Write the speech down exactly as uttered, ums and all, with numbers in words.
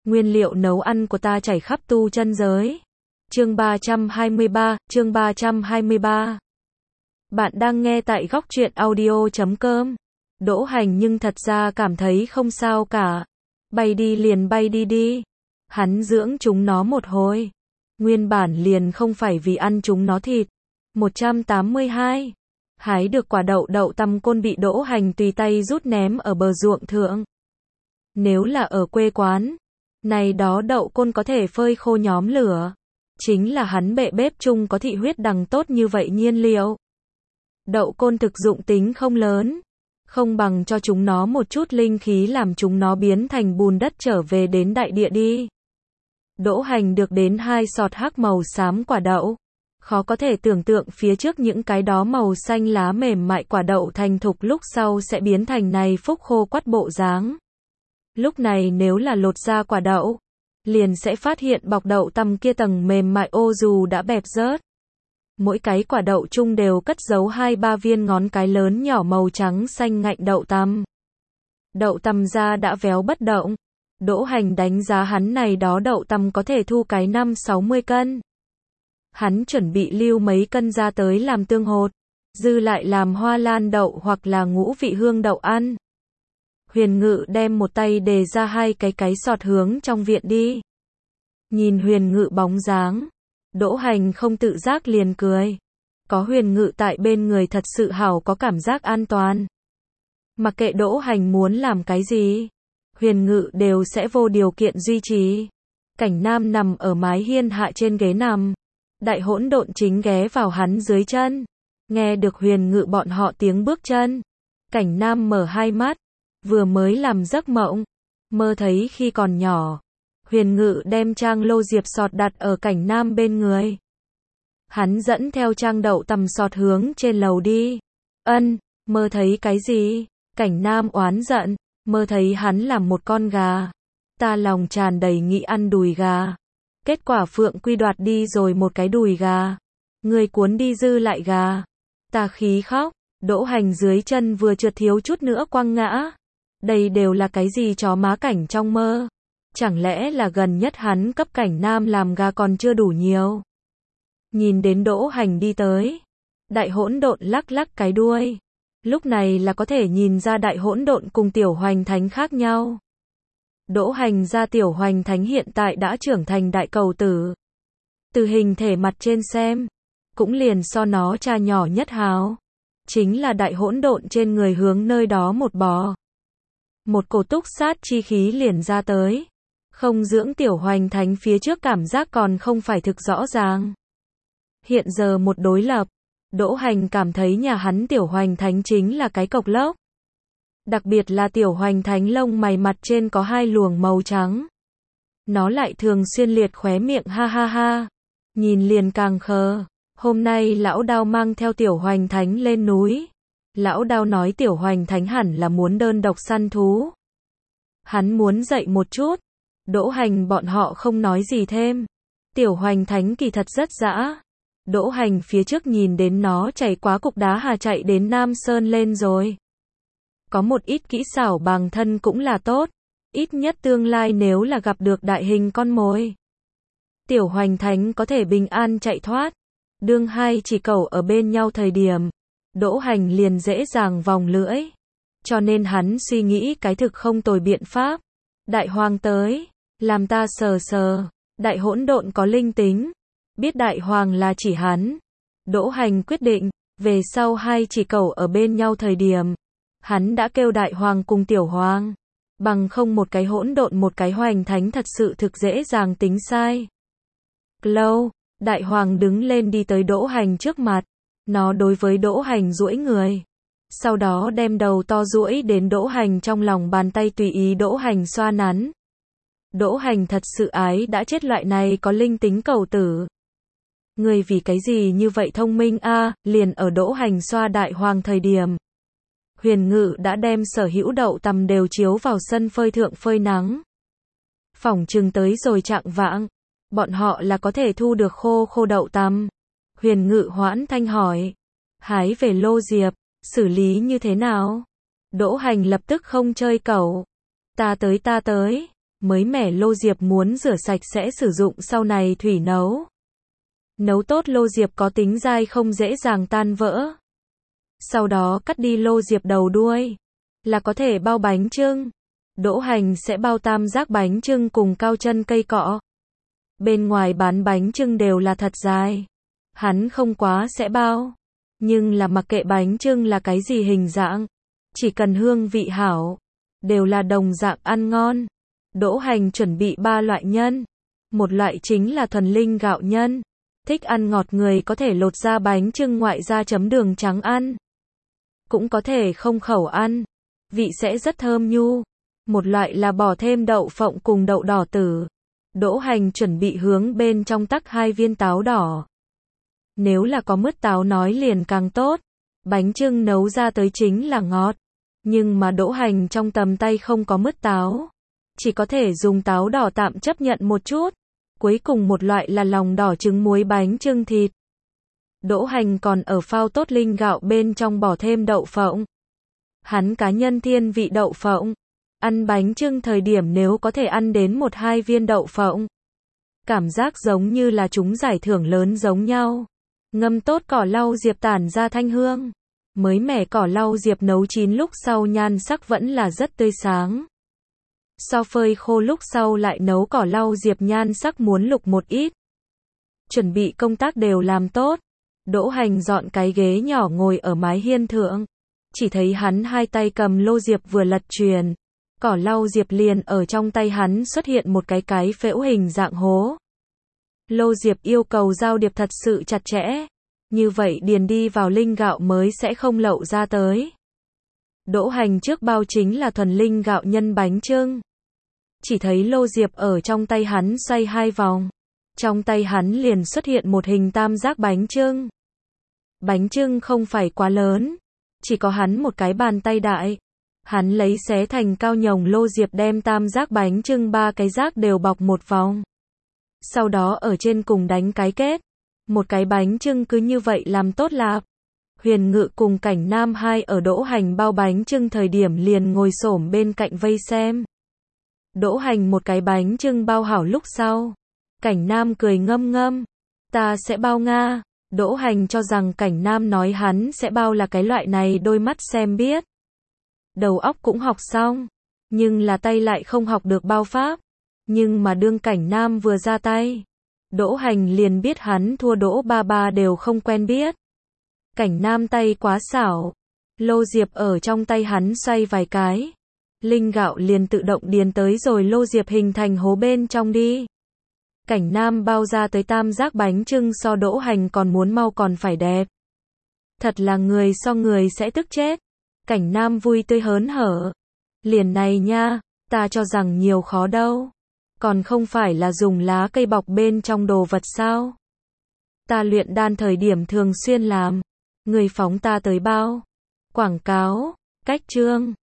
Nguyên liệu nấu ăn của ta chảy khắp tu chân giới. Chương ba trăm hai mươi ba, chương ba trăm hai mươi ba. Bạn đang nghe tại góc truyện audio chấm com. Đỗ Hành nhưng thật ra cảm thấy không sao cả. Bay đi liền bay đi đi. Hắn dưỡng chúng nó một hồi. Nguyên bản liền không phải vì ăn chúng nó thịt. một trăm tám mươi hai. Hái được quả đậu đậu tăm côn bị Đỗ Hành tùy tay rút ném ở bờ ruộng thượng. Nếu là ở quê quán, này đó đậu côn có thể phơi khô nhóm lửa. Chính là hắn bệ bếp chung có thị huyết đằng tốt như vậy nhiên liệu. Đậu côn thực dụng tính không lớn. Không bằng cho chúng nó một chút linh khí làm chúng nó biến thành bùn đất trở về đến đại địa đi. Đỗ Hành được đến hai sọt hắc màu xám quả đậu. Khó có thể tưởng tượng phía trước những cái đó màu xanh lá mềm mại quả đậu thành thục lúc sau sẽ biến thành này phúc khô quắt bộ dáng. Lúc này nếu là lột ra quả đậu, liền sẽ phát hiện bọc đậu tăm kia tầng mềm mại ô dù đã bẹp rớt. Mỗi cái quả đậu chung đều cất giấu hai ba viên ngón cái lớn nhỏ màu trắng xanh ngạnh đậu tăm. Đậu tăm ra đã véo bất động. Đỗ Hành đánh giá hắn này đó đậu tăm có thể thu cái năm sáu mươi cân. Hắn chuẩn bị lưu mấy cân ra tới làm tương hột, dư lại làm hoa lan đậu hoặc là ngũ vị hương đậu ăn. Huyền Ngự đem một tay đề ra hai cái cái sọt hướng trong viện đi. Nhìn Huyền Ngự bóng dáng, Đỗ Hành không tự giác liền cười. Có Huyền Ngự tại bên người thật sự hảo có cảm giác an toàn. Mặc kệ Đỗ Hành muốn làm cái gì, Huyền Ngự đều sẽ vô điều kiện duy trì. Cảnh Nam nằm ở mái hiên hạ trên ghế nằm. Đại hỗn độn chính ghé vào hắn dưới chân. Nghe được Huyền Ngự bọn họ tiếng bước chân. Cảnh Nam mở hai mắt. Vừa mới làm giấc mộng. Mơ thấy khi còn nhỏ. Huyền Ngự đem trang lô diệp sọt đặt ở Cảnh Nam bên người. Hắn dẫn theo trang đậu tầm sọt hướng trên lầu đi. Ân, mơ thấy cái gì? Cảnh Nam oán giận. Mơ thấy hắn làm một con gà. Ta lòng tràn đầy nghĩ ăn đùi gà. Kết quả Phượng Quy đoạt đi rồi một cái đùi gà. Người cuốn đi dư lại gà. Ta khí khóc. Đỗ Hành dưới chân vừa trượt thiếu chút nữa quăng ngã. Đây đều là cái gì chó má cảnh trong mơ? Chẳng lẽ là gần nhất hắn cấp Cảnh Nam làm gà còn chưa đủ nhiều? Nhìn đến Đỗ Hành đi tới. Đại hỗn độn lắc lắc cái đuôi. Lúc này là có thể nhìn ra đại hỗn độn cùng tiểu hoành thánh khác nhau. Đỗ Hành ra tiểu hoành thánh hiện tại đã trưởng thành đại cầu tử. Từ hình thể mặt trên xem, cũng liền so nó cha nhỏ nhất hào. Chính là đại hỗn độn trên người hướng nơi đó một bò. Một cổ túc sát chi khí liền ra tới. Không dưỡng tiểu hoành thánh phía trước cảm giác còn không phải thực rõ ràng. Hiện giờ một đối lập, Đỗ Hành cảm thấy nhà hắn tiểu hoành thánh chính là cái cộc lốc. Đặc biệt là tiểu hoành thánh lông mày mặt trên có hai luồng màu trắng. Nó lại thường xuyên liệt khóe miệng ha ha ha. Nhìn liền càng khờ. Hôm nay lão Đao mang theo tiểu hoành thánh lên núi. Lão Đao nói tiểu hoành thánh hẳn là muốn đơn độc săn thú. Hắn muốn dạy một chút. Đỗ Hành bọn họ không nói gì thêm. Tiểu hoành thánh kỳ thật rất dã. Đỗ Hành phía trước nhìn đến nó chảy quá cục đá hà chạy đến Nam Sơn lên rồi. Có một ít kỹ xảo bằng thân cũng là tốt. Ít nhất tương lai nếu là gặp được đại hình con mồi. Tiểu hoành thánh có thể bình an chạy thoát. Đương hai chỉ cẩu ở bên nhau thời điểm. Đỗ Hành liền dễ dàng vòng lưỡi. Cho nên hắn suy nghĩ cái thực không tồi biện pháp. Đại hoàng tới. Làm ta sờ sờ. Đại hỗn độn có linh tính. Biết đại hoàng là chỉ hắn. Đỗ Hành quyết định. Về sau hai chỉ cẩu ở bên nhau thời điểm. Hắn đã kêu đại hoàng cùng tiểu hoàng. Bằng không một cái hỗn độn một cái hoành thánh thật sự thực dễ dàng tính sai. Lâu, đại hoàng đứng lên đi tới Đỗ Hành trước mặt. Nó đối với Đỗ Hành duỗi người. Sau đó đem đầu to duỗi đến Đỗ Hành trong lòng bàn tay tùy ý Đỗ Hành xoa nắn. Đỗ Hành thật sự ái đã chết loại này có linh tính cầu tử. Người vì cái gì như vậy thông minh a? À, liền ở Đỗ Hành xoa đại hoàng thời điểm. Huyền Ngự đã đem sở hữu đậu tằm đều chiếu vào sân phơi thượng phơi nắng. Phỏng chừng tới rồi trạng vạng, bọn họ là có thể thu được khô khô đậu tằm. Huyền Ngự hoãn thanh hỏi. Hái về lô diệp, xử lý như thế nào? Đỗ Hành lập tức không chơi cẩu. Ta tới ta tới. Mới mẻ lô diệp muốn rửa sạch sẽ sử dụng sau này thủy nấu. Nấu tốt lô diệp có tính dai không dễ dàng tan vỡ. Sau đó cắt đi lô diệp đầu đuôi, là có thể bao bánh chưng. Đỗ Hành sẽ bao tam giác bánh chưng cùng cao chân cây cọ. Bên ngoài bán bánh chưng đều là thật dài. Hắn không quá sẽ bao. Nhưng là mặc kệ bánh chưng là cái gì hình dạng, chỉ cần hương vị hảo, đều là đồng dạng ăn ngon. Đỗ Hành chuẩn bị ba loại nhân. Một loại chính là thuần linh gạo nhân. Thích ăn ngọt người có thể lột ra bánh chưng ngoại ra chấm đường trắng ăn. Cũng có thể không khẩu ăn. Vị sẽ rất thơm nhu. Một loại là bỏ thêm đậu phộng cùng đậu đỏ tử. Đỗ Hành chuẩn bị hướng bên trong tắc hai viên táo đỏ. Nếu là có mứt táo nói liền càng tốt. Bánh chưng nấu ra tới chính là ngọt. Nhưng mà Đỗ Hành trong tầm tay không có mứt táo. Chỉ có thể dùng táo đỏ tạm chấp nhận một chút. Cuối cùng một loại là lòng đỏ trứng muối bánh chưng thịt. Đỗ Hành còn ở phao tốt linh gạo bên trong bỏ thêm đậu phộng. Hắn cá nhân thiên vị đậu phộng. Ăn bánh chưng thời điểm nếu có thể ăn đến một hai viên đậu phộng. Cảm giác giống như là chúng giải thưởng lớn giống nhau. Ngâm tốt cỏ lau diệp tản ra thanh hương. Mới mẻ cỏ lau diệp nấu chín lúc sau nhan sắc vẫn là rất tươi sáng. So phơi khô lúc sau lại nấu cỏ lau diệp nhan sắc muốn lục một ít. Chuẩn bị công tác đều làm tốt. Đỗ Hành dọn cái ghế nhỏ ngồi ở mái hiên thượng. Chỉ thấy hắn hai tay cầm lô diệp vừa lật truyền. Cỏ lau diệp liền ở trong tay hắn xuất hiện một cái cái phễu hình dạng hố. Lô diệp yêu cầu giao điệp thật sự chặt chẽ. Như vậy điền đi vào linh gạo mới sẽ không lậu ra tới. Đỗ Hành trước bao chính là thuần linh gạo nhân bánh chưng. Chỉ thấy lô diệp ở trong tay hắn xoay hai vòng. Trong tay hắn liền xuất hiện một hình tam giác bánh chưng. Bánh chưng không phải quá lớn. Chỉ có hắn một cái bàn tay đại. Hắn lấy xé thành cao nhồng lô diệp đem tam giác bánh chưng ba cái giác đều bọc một vòng. Sau đó ở trên cùng đánh cái kết. Một cái bánh chưng cứ như vậy làm tốt lạp. Huyền Ngự cùng Cảnh Nam hai ở Đỗ Hành bao bánh chưng thời điểm liền ngồi xổm bên cạnh vây xem. Đỗ Hành một cái bánh chưng bao hảo lúc sau. Cảnh Nam cười ngâm ngâm. Ta sẽ bao Nga. Đỗ Hành cho rằng Cảnh Nam nói hắn sẽ bao là cái loại này đôi mắt xem biết. Đầu óc cũng học xong. Nhưng là tay lại không học được bao pháp. Nhưng mà đương Cảnh Nam vừa ra tay. Đỗ Hành liền biết hắn thua Đỗ ba ba đều không quen biết. Cảnh Nam tay quá xảo. Lô diệp ở trong tay hắn xoay vài cái. Linh gạo liền tự động điền tới rồi lô diệp hình thành hố bên trong đi. Cảnh Nam bao ra tới tam giác bánh chưng so Đỗ Hành còn muốn mau còn phải đẹp. Thật là người so người sẽ tức chết. Cảnh Nam vui tươi hớn hở. Liền này nha, ta cho rằng nhiều khó đâu. Còn không phải là dùng lá cây bọc bên trong đồ vật sao? Ta luyện đan thời điểm thường xuyên làm. Người phóng ta tới bao. Quảng cáo, cách chương.